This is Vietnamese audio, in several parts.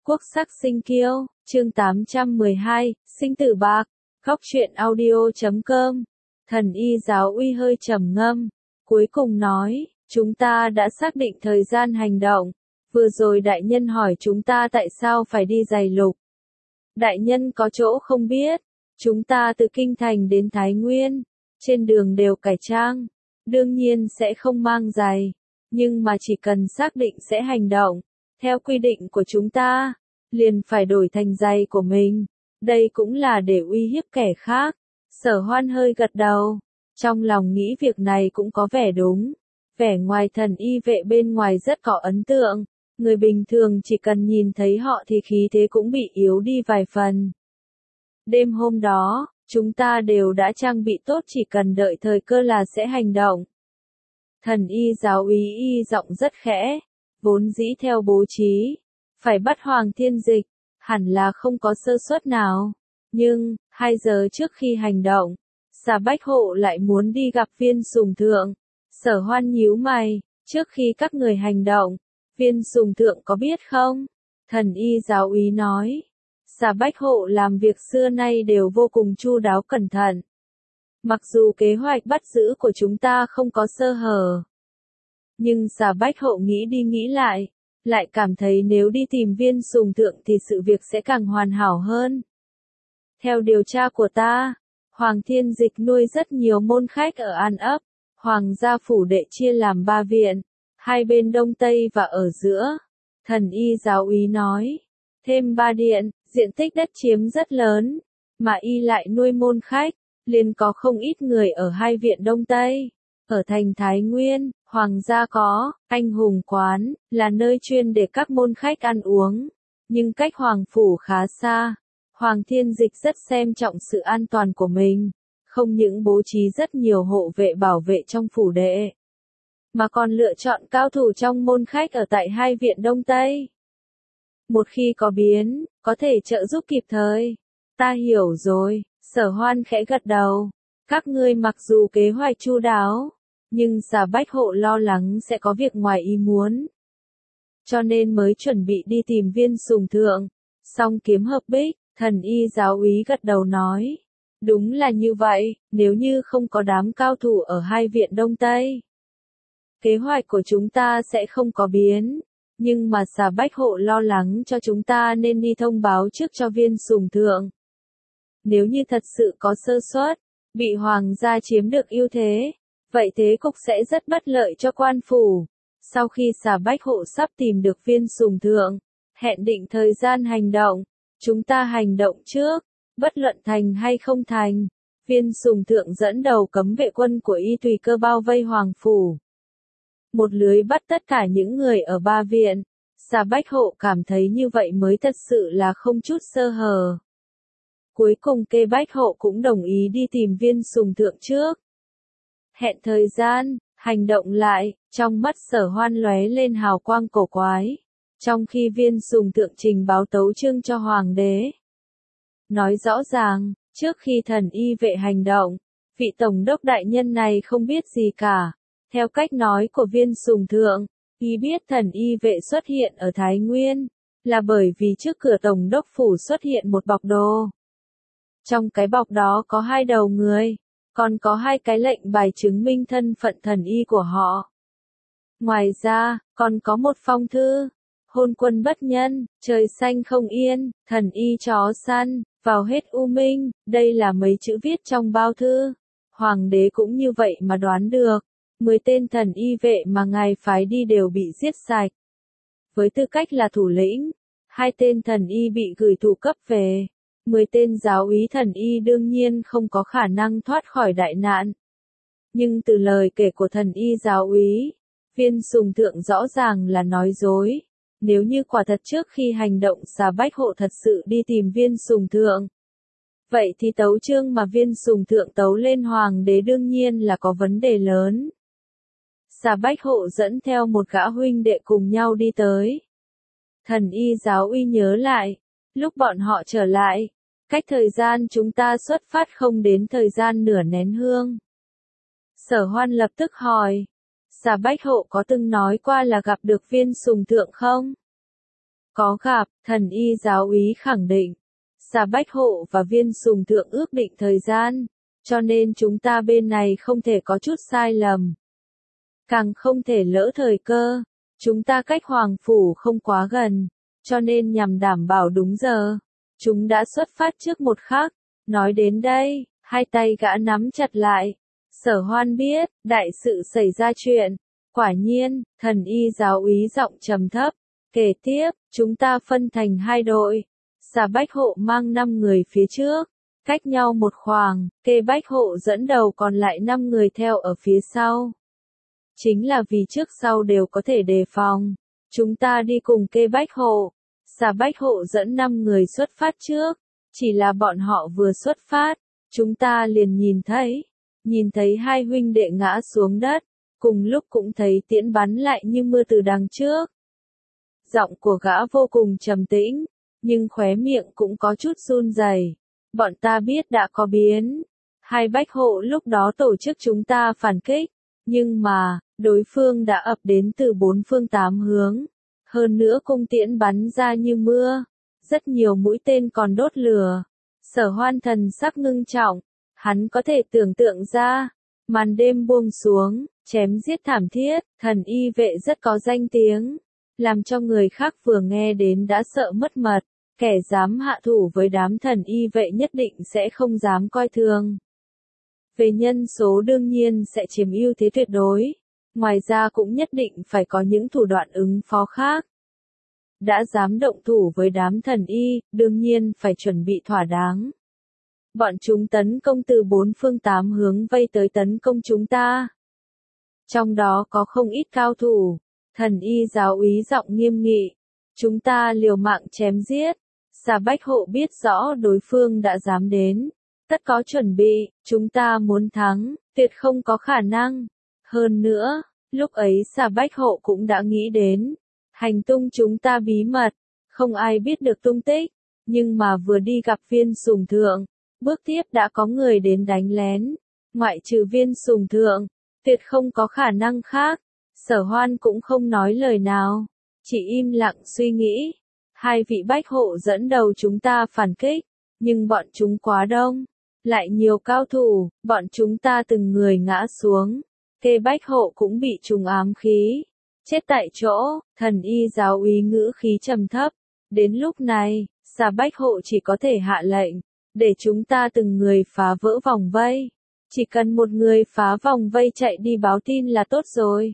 Quốc sắc sinh kiêu, chương 812, sinh tử bạc, góc truyện audio.com. Thần y giáo uy hơi trầm ngâm, cuối cùng nói, chúng ta đã xác định thời gian hành động. Vừa rồi đại nhân hỏi chúng ta tại sao phải đi giày lục. Đại nhân có chỗ không biết, chúng ta từ Kinh Thành đến Thái Nguyên, trên đường đều cải trang, đương nhiên sẽ không mang giày, nhưng mà chỉ cần xác định sẽ hành động, theo quy định của chúng ta, liền phải đổi thành giày của mình, đây cũng là để uy hiếp kẻ khác. Sở Hoan hơi gật đầu, trong lòng nghĩ việc này cũng có vẻ đúng, vẻ ngoài thần y vệ bên ngoài rất có ấn tượng, người bình thường chỉ cần nhìn thấy họ thì khí thế cũng bị yếu đi vài phần. Đêm hôm đó, chúng ta đều đã trang bị tốt, chỉ cần đợi thời cơ là sẽ hành động. Thần y giáo úy y giọng rất khẽ, vốn dĩ theo bố trí, phải bắt Hoàng Thiên Dịch, hẳn là không có sơ suất nào. Nhưng, 2 giờ trước khi hành động, Xà Bách Hộ lại muốn đi gặp Viên Sùng Thượng. Sở Hoan nhíu mày, trước khi các người hành động, Viên Sùng Thượng có biết không? Thần y giáo úy nói, Xà Bách Hộ làm việc xưa nay đều vô cùng chu đáo cẩn thận. Mặc dù kế hoạch bắt giữ của chúng ta không có sơ hở, nhưng Xà Bách Hộ nghĩ đi nghĩ lại cảm thấy nếu đi tìm Viên Sùng Thượng thì sự việc sẽ càng hoàn hảo hơn. Theo điều tra của ta, Hoàng Thiên Dịch nuôi rất nhiều môn khách ở An Ấp, Hoàng gia phủ đệ chia làm 3 viện, 2 bên đông tây và ở giữa. Thần y giáo úy nói, thêm 3 điện, diện tích đất chiếm rất lớn, mà y lại nuôi môn khách, liền có không ít người ở 2 viện đông tây. Ở thành Thái Nguyên, Hoàng gia có Anh Hùng Quán, là nơi chuyên để các môn khách ăn uống, nhưng cách Hoàng phủ khá xa. Hoàng Thiên Dịch rất xem trọng sự an toàn của mình, không những bố trí rất nhiều hộ vệ bảo vệ trong phủ đệ, mà còn lựa chọn cao thủ trong môn khách ở tại 2 viện đông tây. Một khi có biến, có thể trợ giúp kịp thời. Ta hiểu rồi, Sở Hoan khẽ gật đầu. Các ngươi mặc dù kế hoạch chu đáo, nhưng Xà Bách Hộ lo lắng sẽ có việc ngoài ý muốn, cho nên mới chuẩn bị đi tìm Viên Sùng Thượng. Song kiếm hợp bích, thần y giáo úy gật đầu nói, đúng là như vậy, nếu như không có đám cao thủ ở 2 viện đông tây, kế hoạch của chúng ta sẽ không có biến. Nhưng mà Xà Bách Hộ lo lắng cho chúng ta nên đi thông báo trước cho Viên Sùng Thượng. Nếu như thật sự có sơ suất, bị Hoàng gia chiếm được ưu thế, vậy thế cục sẽ rất bất lợi cho quan phủ. Sau khi Xà Bách Hộ sắp tìm được Viên Sùng Thượng, hẹn định thời gian hành động, chúng ta hành động trước, bất luận thành hay không thành. Viên Sùng Thượng dẫn đầu cấm vệ quân của y tùy cơ bao vây Hoàng phủ, một lưới bắt tất cả những người ở 3 viện. Xà Bách Hộ cảm thấy như vậy mới thật sự là không chút sơ hở. Cuối cùng Kê Bách Hộ cũng đồng ý đi tìm Viên Sùng Thượng trước. Hẹn thời gian, hành động lại, trong mắt Sở Hoan lóe lên hào quang cổ quái. Trong khi Viên Sùng Thượng trình báo tấu chương cho Hoàng đế, nói rõ ràng, trước khi thần y vệ hành động, vị tổng đốc đại nhân này không biết gì cả. Theo cách nói của Viên Sùng Thượng, y biết thần y vệ xuất hiện ở Thái Nguyên, là bởi vì trước cửa tổng đốc phủ xuất hiện một bọc đồ. Trong cái bọc đó có 2 đầu người, còn có 2 cái lệnh bài chứng minh thân phận thần y của họ. Ngoài ra, còn có một phong thư, hôn quân bất nhân, trời xanh không yên, thần y chó săn, vào hết u minh, đây là mấy chữ viết trong bao thư. Hoàng đế cũng như vậy mà đoán được, 10 tên thần y vệ mà ngài phái đi đều bị giết sạch. Với tư cách là thủ lĩnh, 2 tên thần y bị gửi thủ cấp về, 10 tên giáo úy thần y đương nhiên không có khả năng thoát khỏi đại nạn. Nhưng từ lời kể của thần y giáo úy, Viên Sùng Thượng rõ ràng là nói dối. Nếu như quả thật trước khi hành động Xà Bách Hộ thật sự đi tìm Viên Sùng Thượng, vậy thì tấu chương mà Viên Sùng Thượng tấu lên Hoàng đế đương nhiên là có vấn đề lớn. Xà Bách Hộ dẫn theo một gã huynh đệ cùng nhau đi tới. Thần y giáo uy nhớ lại, lúc bọn họ trở lại, cách thời gian chúng ta xuất phát không đến thời gian nửa nén hương. Sở Hoan lập tức hỏi, Xà Bách Hộ có từng nói qua là gặp được Viên Sùng Thượng không? Có gặp, thần y giáo úy khẳng định. Xà Bách Hộ và Viên Sùng Thượng ước định thời gian, cho nên chúng ta bên này không thể có chút sai lầm. Càng không thể lỡ thời cơ, chúng ta cách Hoàng Phủ không quá gần, cho nên nhằm đảm bảo đúng giờ. Chúng đã xuất phát trước một khắc, nói đến đây, hai tay gã nắm chặt lại. Sở Hoan biết, đại sự xảy ra chuyện. Quả nhiên, thần y giáo úy giọng trầm thấp. Kể tiếp, chúng ta phân thành hai đội. Xà Bách Hộ mang 5 người phía trước, cách nhau một khoảng, Kê Bách Hộ dẫn đầu còn lại 5 người theo ở phía sau. Chính là vì trước sau đều có thể đề phòng. Chúng ta đi cùng Kê Bách Hộ. Xà Bách Hộ dẫn 5 người xuất phát trước. Chỉ là bọn họ vừa xuất phát, chúng ta liền nhìn thấy hai huynh đệ ngã xuống đất, cùng lúc cũng thấy tiễn bắn lại như mưa từ đằng trước. Giọng của gã vô cùng trầm tĩnh, nhưng khóe miệng cũng có chút run rẩy. Bọn ta biết đã có biến. Hai Bách Hộ lúc đó tổ chức chúng ta phản kích, nhưng mà, đối phương đã ập đến từ 4 phương 8 hướng. Hơn nữa cung tiễn bắn ra như mưa, rất nhiều mũi tên còn đốt lửa. Sở Hoan thần sắc ngưng trọng, hắn có thể tưởng tượng ra, màn đêm buông xuống, chém giết thảm thiết, thần y vệ rất có danh tiếng, làm cho người khác vừa nghe đến đã sợ mất mật, kẻ dám hạ thủ với đám thần y vệ nhất định sẽ không dám coi thường. Về nhân số đương nhiên sẽ chiếm ưu thế tuyệt đối, ngoài ra cũng nhất định phải có những thủ đoạn ứng phó khác. Đã dám động thủ với đám thần y, đương nhiên phải chuẩn bị thỏa đáng. Bọn chúng tấn công từ 4 phương 8 hướng vây tới tấn công chúng ta. Trong đó có không ít cao thủ, thần y giáo úy giọng nghiêm nghị. Chúng ta liều mạng chém giết. Xà Bách Hộ biết rõ đối phương đã dám đến. Tất có chuẩn bị, chúng ta muốn thắng, tuyệt không có khả năng. Hơn nữa, lúc ấy Xà Bách Hộ cũng đã nghĩ đến. Hành tung chúng ta bí mật, không ai biết được tung tích. Nhưng mà vừa đi gặp Viên Sùng Thượng, bước tiếp đã có người đến đánh lén. Ngoại trừ Viên Sùng Thượng, tuyệt không có khả năng khác. Sở Hoan cũng không nói lời nào, chỉ im lặng suy nghĩ. Hai vị Bách Hộ dẫn đầu chúng ta phản kích, nhưng bọn chúng quá đông, lại nhiều cao thủ, bọn chúng ta từng người ngã xuống. Kê Bách Hộ cũng bị trùng ám khí, chết tại chỗ. Thần y giáo úy ngữ khí trầm thấp. Đến lúc này, Xà Bách Hộ chỉ có thể hạ lệnh, để chúng ta từng người phá vỡ vòng vây. Chỉ cần một người phá vòng vây chạy đi báo tin là tốt rồi.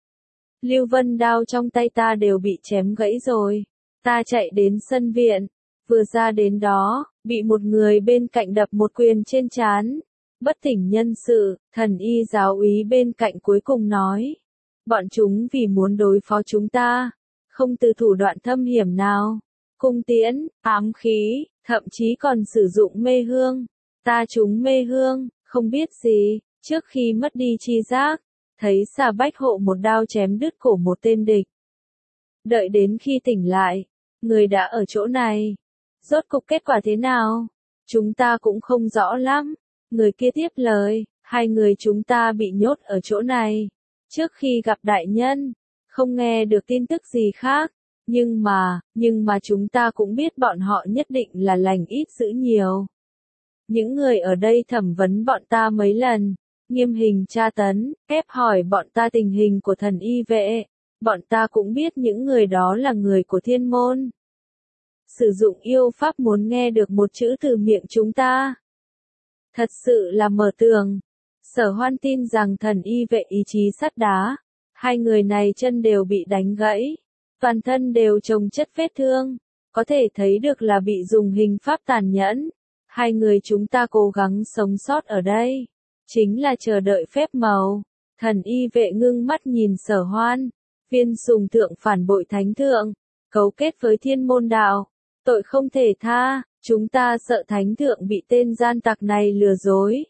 Lưu Vân đao trong tay ta đều bị chém gãy rồi. Ta chạy đến sân viện, vừa ra đến đó, bị một người bên cạnh đập một quyền trên trán. Bất tỉnh nhân sự, thần y giáo úy bên cạnh cuối cùng nói. Bọn chúng vì muốn đối phó chúng ta, không từ thủ đoạn thâm hiểm nào. Cung tiễn, ám khí, thậm chí còn sử dụng mê hương. Ta trúng mê hương, không biết gì, trước khi mất đi chi giác, thấy Xà Bách Hộ một đao chém đứt cổ một tên địch. Đợi đến khi tỉnh lại, người đã ở chỗ này. Rốt cục kết quả thế nào? Chúng ta cũng không rõ lắm. Người kia tiếp lời, hai người chúng ta bị nhốt ở chỗ này. Trước khi gặp đại nhân, không nghe được tin tức gì khác. Nhưng mà chúng ta cũng biết bọn họ nhất định là lành ít dữ nhiều. Những người ở đây thẩm vấn bọn ta mấy lần, nghiêm hình tra tấn, ép hỏi bọn ta tình hình của thần y vệ. Bọn ta cũng biết những người đó là người của thiên môn. Sử dụng yêu pháp muốn nghe được một chữ từ miệng chúng ta. Thật sự là mở tường. Sở Hoan tin rằng thần y vệ ý chí sắt đá. Hai người này chân đều bị đánh gãy. Toàn thân đều chồng chất vết thương. Có thể thấy được là bị dùng hình pháp tàn nhẫn. Hai người chúng ta cố gắng sống sót ở đây. Chính là chờ đợi phép màu. Thần y vệ ngưng mắt nhìn Sở Hoan. Viên Sùng Thượng phản bội thánh thượng. Cấu kết với thiên môn đạo. Tội không thể tha. Chúng ta sợ thánh thượng bị tên gian tặc này lừa dối.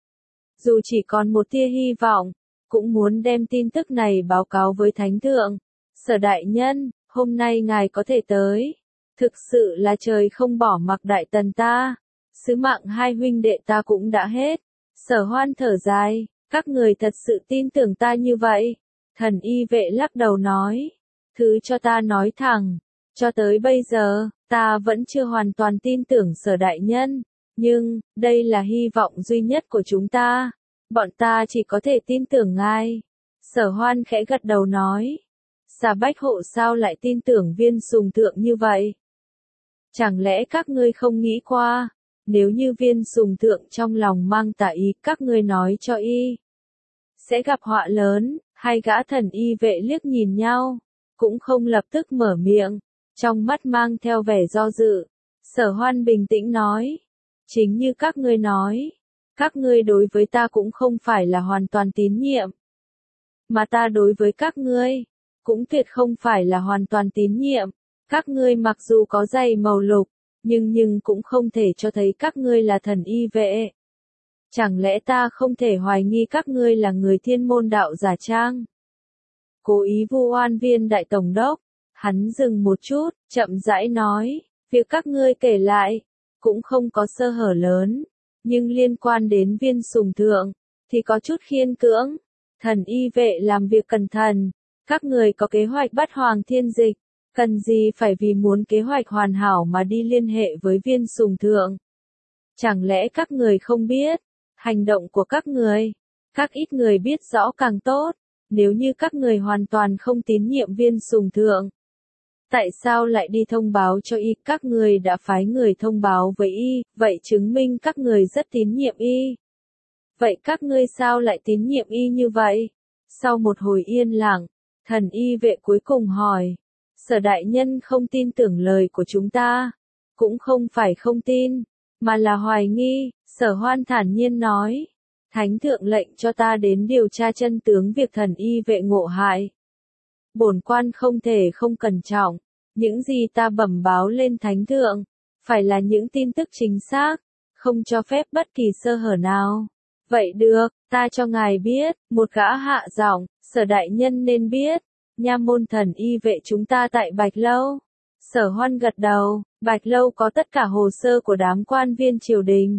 Dù chỉ còn một tia hy vọng, cũng muốn đem tin tức này báo cáo với thánh thượng. Sở đại nhân, hôm nay ngài có thể tới. Thực sự là trời không bỏ mặc đại tần ta. Sứ mạng hai huynh đệ ta cũng đã hết. Sở Hoan thở dài, các người thật sự tin tưởng ta như vậy. Thần y vệ lắc đầu nói, thứ cho ta nói thẳng, Cho tới bây giờ, ta vẫn chưa hoàn toàn tin tưởng Sở đại nhân, nhưng, đây là hy vọng duy nhất của chúng ta. Bọn ta chỉ có thể tin tưởng ngài. Sở Hoan khẽ gật đầu nói. Xà Bách Hộ sao lại tin tưởng Viên Sùng Thượng như vậy? Chẳng lẽ các ngươi không nghĩ qua, nếu như Viên Sùng Thượng trong lòng mang tà ý các ngươi nói cho y, sẽ gặp họa lớn? Hai gã thần y vệ liếc nhìn nhau, cũng không lập tức mở miệng, trong mắt mang theo vẻ do dự. Sở Hoan bình tĩnh nói, chính như các ngươi nói, các ngươi đối với ta cũng không phải là hoàn toàn tín nhiệm, mà ta đối với các ngươi cũng tuyệt không phải là hoàn toàn tín nhiệm. Các ngươi mặc dù có giày màu lục, nhưng cũng không thể cho thấy các ngươi là thần y vệ. Chẳng lẽ ta không thể hoài nghi các ngươi là người thiên môn đạo giả trang? Cố ý vu oan Viên đại tổng đốc. Hắn dừng một chút, chậm rãi nói, việc các ngươi kể lại, cũng không có sơ hở lớn, nhưng liên quan đến Viên Sùng Thượng, thì có chút khiên cưỡng. Thần y vệ làm việc cẩn thận, các người có kế hoạch bắt Hoàng Thiên Dịch, cần gì phải vì muốn kế hoạch hoàn hảo mà đi liên hệ với Viên Sùng Thượng? Chẳng lẽ các người không biết, hành động của các người, các ít người biết rõ càng tốt, nếu như các người hoàn toàn không tín nhiệm Viên Sùng Thượng, tại sao lại đi thông báo cho y? Các người đã phái người thông báo với y, vậy chứng minh các người rất tín nhiệm y. Vậy các ngươi sao lại tín nhiệm y như vậy? Sau một hồi yên lặng, thần y vệ cuối cùng hỏi, Sở đại nhân không tin tưởng lời của chúng ta, cũng không phải không tin, mà là hoài nghi. Sở Hoan thản nhiên nói, Thánh thượng lệnh cho ta đến điều tra chân tướng việc thần y vệ ngộ hại. Bổn quan không thể không cẩn trọng, những gì ta bẩm báo lên Thánh thượng, phải là những tin tức chính xác, không cho phép bất kỳ sơ hở nào. Vậy được, ta cho ngài biết. Một gã hạ giọng, Sở đại nhân nên biết, nha môn thần y vệ chúng ta tại Bạch Lâu. Sở Hoan gật đầu, Bạch Lâu có tất cả hồ sơ của đám quan viên triều đình.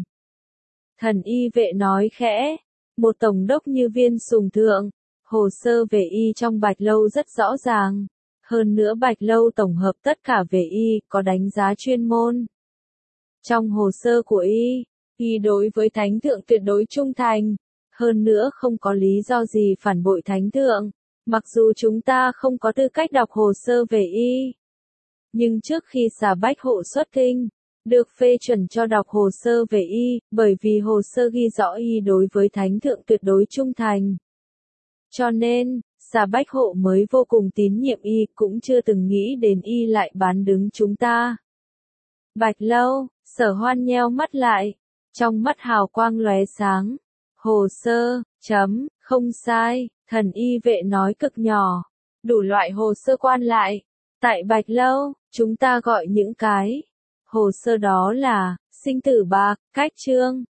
Thần y vệ nói khẽ, một tổng đốc như Viên Sùng Thượng, hồ sơ về y trong Bạch Lâu rất rõ ràng. Hơn nữa Bạch Lâu tổng hợp tất cả về y, có đánh giá chuyên môn. Trong hồ sơ của y đối với Thánh thượng tuyệt đối trung thành, hơn nữa không có lý do gì phản bội Thánh thượng, mặc dù chúng ta không có tư cách đọc hồ sơ về y. Nhưng trước khi Xà Bách Hộ xuất kinh, được phê chuẩn cho đọc hồ sơ về y, bởi vì hồ sơ ghi rõ y đối với Thánh thượng tuyệt đối trung thành. Cho nên, Xà Bách Hộ mới vô cùng tín nhiệm y, cũng chưa từng nghĩ đến y lại bán đứng chúng ta. Bạch Lâu, Sở Hoan nheo mắt lại, trong mắt hào quang lóe sáng. Hồ sơ, không sai, thần y vệ nói cực nhỏ, đủ loại hồ sơ quan lại. Tại Bạch Lâu, chúng ta gọi những cái hồ sơ đó là sinh tử bạc, cách chương.